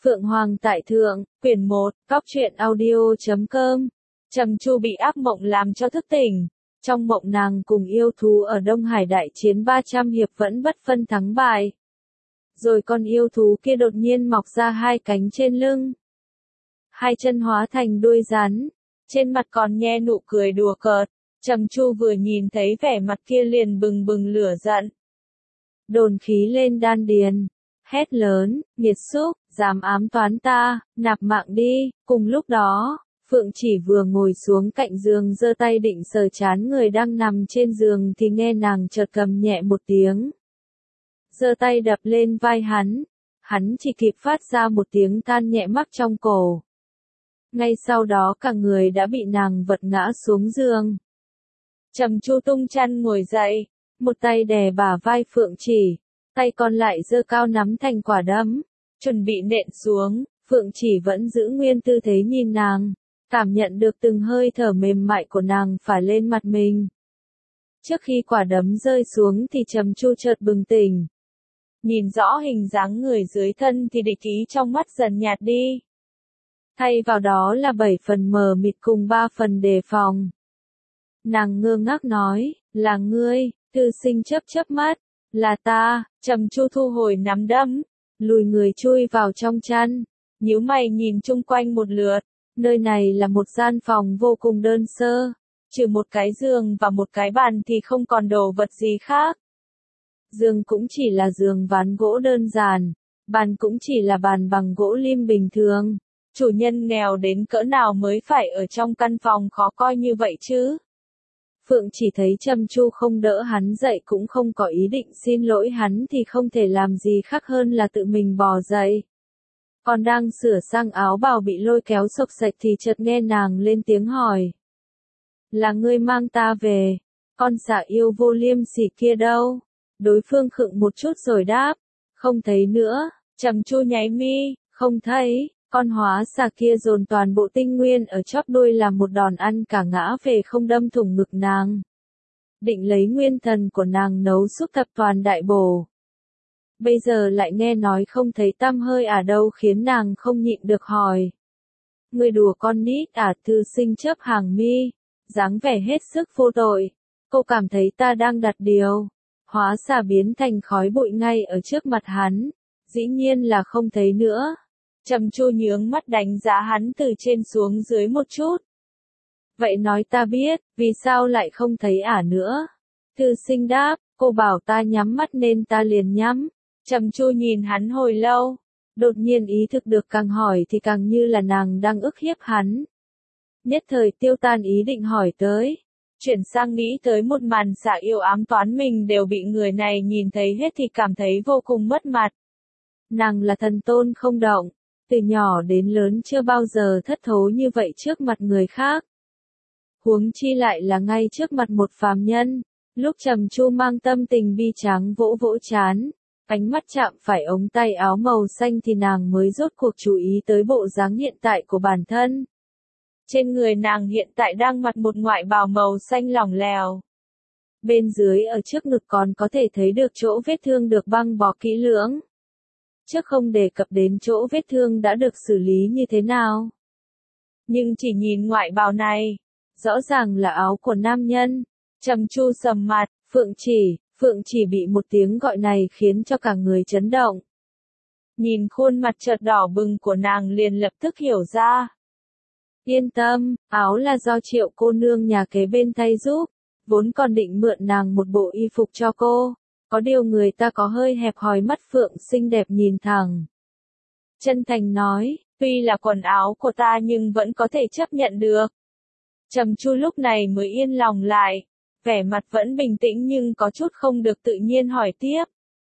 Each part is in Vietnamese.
Phượng Hoàng tại Thượng, quyển 1, Cóc truyện audio.com. Trầm Chu bị ác mộng làm cho thức tỉnh. Trong mộng nàng cùng yêu thú ở Đông Hải đại chiến 300 hiệp vẫn bất phân thắng bại. Rồi con yêu thú kia đột nhiên mọc ra hai cánh trên lưng. Hai chân hóa thành đuôi rắn. Trên mặt còn nhe nụ cười đùa cợt. Trầm Chu vừa nhìn thấy vẻ mặt kia liền bừng bừng lửa giận. Đồn khí lên đan điền. Hét lớn, nghiệt xúc, dám ám toán ta, nạp mạng đi. Cùng lúc đó, Phượng Chỉ vừa ngồi xuống cạnh giường giơ tay định sờ trán người đang nằm trên giường thì nghe nàng chợt cầm nhẹ một tiếng. Giơ tay đập lên vai hắn chỉ kịp phát ra một tiếng than nhẹ mắc trong cổ. Ngay sau đó cả người đã bị nàng vật ngã xuống giường. Trầm Chu tung chăn ngồi dậy, một tay đè bả vai Phượng Chỉ. Tay còn lại giơ cao nắm thành quả đấm, chuẩn bị nện xuống, Phượng Chỉ vẫn giữ nguyên tư thế nhìn nàng, cảm nhận được từng hơi thở mềm mại của nàng phả lên mặt mình. Trước khi quả đấm rơi xuống thì Trầm Chu chợt bừng tỉnh. Nhìn rõ hình dáng người dưới thân thì địch ý trong mắt dần nhạt đi. Thay vào đó là 7 phần mờ mịt cùng 3 phần đề phòng. Nàng ngơ ngác nói, là ngươi, Thư Sinh chớp mắt. Là ta. Trầm Chu thu hồi nắm đấm, lùi người chui vào trong chăn, nhíu mày nhìn chung quanh một lượt. Nơi này là một gian phòng vô cùng đơn sơ, trừ một cái giường và một cái bàn thì không còn đồ vật gì khác. Giường cũng chỉ là giường ván gỗ đơn giản, bàn cũng chỉ là bàn bằng gỗ lim bình thường. Chủ nhân nghèo đến cỡ nào mới phải ở trong căn phòng khó coi như vậy chứ? Phượng Chỉ thấy Trầm Chu không đỡ hắn dậy cũng không có ý định xin lỗi hắn thì không thể làm gì khác hơn là tự mình bò dậy. Còn đang sửa sang áo bào bị lôi kéo xộc xệch thì chợt nghe nàng lên tiếng hỏi. Là ngươi mang ta về, con xà yêu vô liêm sỉ kia đâu? Đối phương khựng một chút rồi đáp, không thấy nữa. Trầm Chu nháy mi, không thấy. Con hóa xà kia dồn toàn bộ tinh nguyên ở chóp đuôi làm một đòn ăn cả ngã về không đâm thủng ngực nàng. Định lấy nguyên thần của nàng nấu súp thập toàn đại bổ. Bây giờ lại nghe nói không thấy tăm hơi đâu khiến nàng không nhịn được hỏi. Ngươi đùa con nít Thư Sinh chớp hàng mi, dáng vẻ hết sức vô tội. Cô cảm thấy ta đang đặt điều. Hóa xà biến thành khói bụi ngay ở trước mặt hắn. Dĩ nhiên là không thấy nữa. Trầm Chu nhướng mắt đánh giá hắn từ trên xuống dưới một chút. Vậy nói ta biết, vì sao lại không thấy nữa? Thư Sinh đáp, cô bảo ta nhắm mắt nên ta liền nhắm. Trầm Chu nhìn hắn hồi lâu, đột nhiên ý thức được càng hỏi thì càng như là nàng đang ức hiếp hắn. Nhất thời tiêu tan ý định hỏi tới, chuyển sang nghĩ tới một màn xà yêu ám toán mình đều bị người này nhìn thấy hết thì cảm thấy vô cùng mất mặt. Nàng là thần tôn không động. Từ nhỏ đến lớn chưa bao giờ thất thố như vậy trước mặt người khác. Huống chi lại là ngay trước mặt một phàm nhân. Lúc Trầm Chu mang tâm tình bi tráng vỗ vỗ trán, ánh mắt chạm phải ống tay áo màu xanh thì nàng mới rốt cuộc chú ý tới bộ dáng hiện tại của bản thân. Trên người nàng hiện tại đang mặc một ngoại bào màu xanh lỏng lẻo. Bên dưới ở trước ngực còn có thể thấy được chỗ vết thương được băng bó kỹ lưỡng. Trước không đề cập đến chỗ vết thương đã được xử lý như thế nào. Nhưng chỉ nhìn ngoại bào này, rõ ràng là áo của nam nhân. Trầm Chu sầm mặt, Phượng Chỉ bị một tiếng gọi này khiến cho cả người chấn động. Nhìn khuôn mặt chợt đỏ bừng của nàng liền lập tức hiểu ra. Yên tâm, áo là do Triệu cô nương nhà kế bên thay giúp, vốn còn định mượn nàng một bộ y phục cho cô. Có điều người ta có hơi hẹp hòi mắt Phượng xinh đẹp nhìn thẳng. Chân thành nói, tuy là quần áo của ta nhưng vẫn có thể chấp nhận được. Trầm Chu lúc này mới yên lòng lại, vẻ mặt vẫn bình tĩnh nhưng có chút không được tự nhiên hỏi tiếp.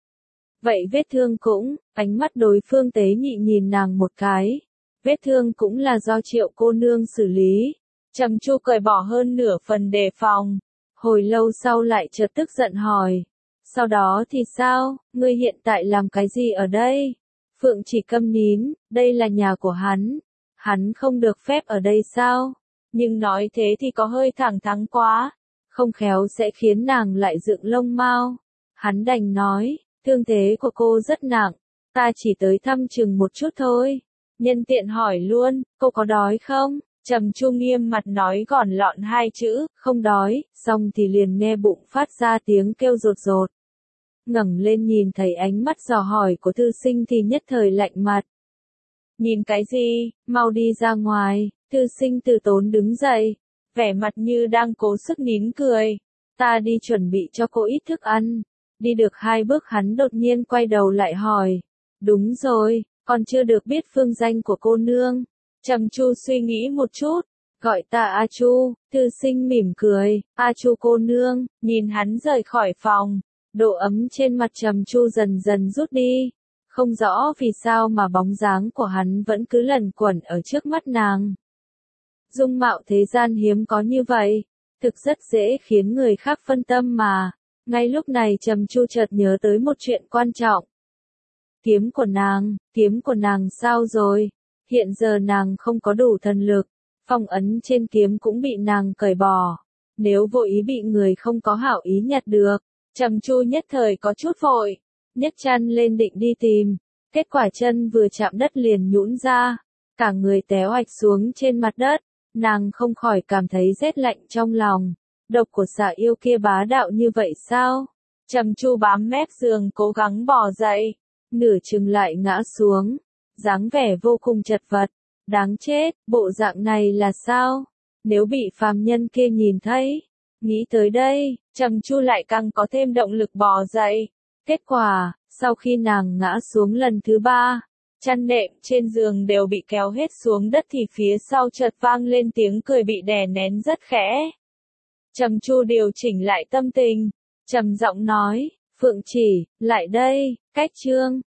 Vậy vết thương cũng, ánh mắt đối phương tế nhị nhìn nàng một cái. Vết thương cũng là do Triệu cô nương xử lý. Trầm Chu cởi bỏ hơn nửa phần đề phòng. Hồi lâu sau lại chợt tức giận hỏi. Sau đó thì sao, ngươi hiện tại làm cái gì ở đây? Phượng Chỉ câm nín, đây là nhà của hắn không được phép ở đây sao? Nhưng nói thế thì có hơi thẳng thắn quá, không khéo sẽ khiến nàng lại dựng lông mao. Hắn đành nói, thương thế của cô rất nặng, ta chỉ tới thăm chừng một chút thôi, Nhân tiện hỏi luôn, cô có đói không? Trầm Chu nghiêm mặt nói gọn lọn hai chữ, không đói, xong thì liền nghe bụng phát ra tiếng kêu rột rột. Ngẩng lên nhìn thấy ánh mắt dò hỏi của thư sinh thì nhất thời lạnh mặt. Nhìn cái gì, mau đi ra ngoài, thư sinh từ tốn đứng dậy, vẻ mặt như đang cố sức nín cười. Ta đi chuẩn bị cho cô ít thức ăn. Đi được 2 bước hắn đột nhiên quay đầu lại hỏi. Đúng rồi, còn chưa được biết phương danh của cô nương. Trầm Chu suy nghĩ một chút, gọi ta A Chu, thư sinh mỉm cười, A Chu cô nương, nhìn hắn rời khỏi phòng, độ ấm trên mặt Trầm Chu dần dần rút đi, không rõ vì sao mà bóng dáng của hắn vẫn cứ lẩn quẩn ở trước mắt nàng. Dung mạo thế gian hiếm có như vậy, thực rất dễ khiến người khác phân tâm mà, ngay lúc này Trầm Chu chợt nhớ tới một chuyện quan trọng. Kiếm của nàng sao rồi? Hiện giờ nàng không có đủ thần lực, phong ấn trên kiếm cũng bị nàng cởi bỏ. Nếu vô ý bị người không có hảo ý nhặt được, Trầm Chu nhất thời có chút vội, nhấc chân lên định đi tìm, kết quả chân vừa chạm đất liền nhũn ra, cả người té oạch xuống trên mặt đất, nàng không khỏi cảm thấy rét lạnh trong lòng. Độc của xà yêu kia bá đạo như vậy sao? Trầm Chu bám mép giường cố gắng bò dậy, nửa chừng lại ngã xuống, dáng vẻ vô cùng chật vật. Đáng chết, bộ dạng này là sao? Nếu bị phàm nhân kia nhìn thấy, nghĩ tới đây, Trầm Chu lại càng có thêm động lực bò dậy. Kết quả, sau khi nàng ngã xuống lần thứ 3, chăn nệm trên giường đều bị kéo hết xuống đất thì phía sau chợt vang lên tiếng cười bị đè nén rất khẽ. Trầm Chu điều chỉnh lại tâm tình, trầm giọng nói, Phượng Chỉ, lại đây, cách chương.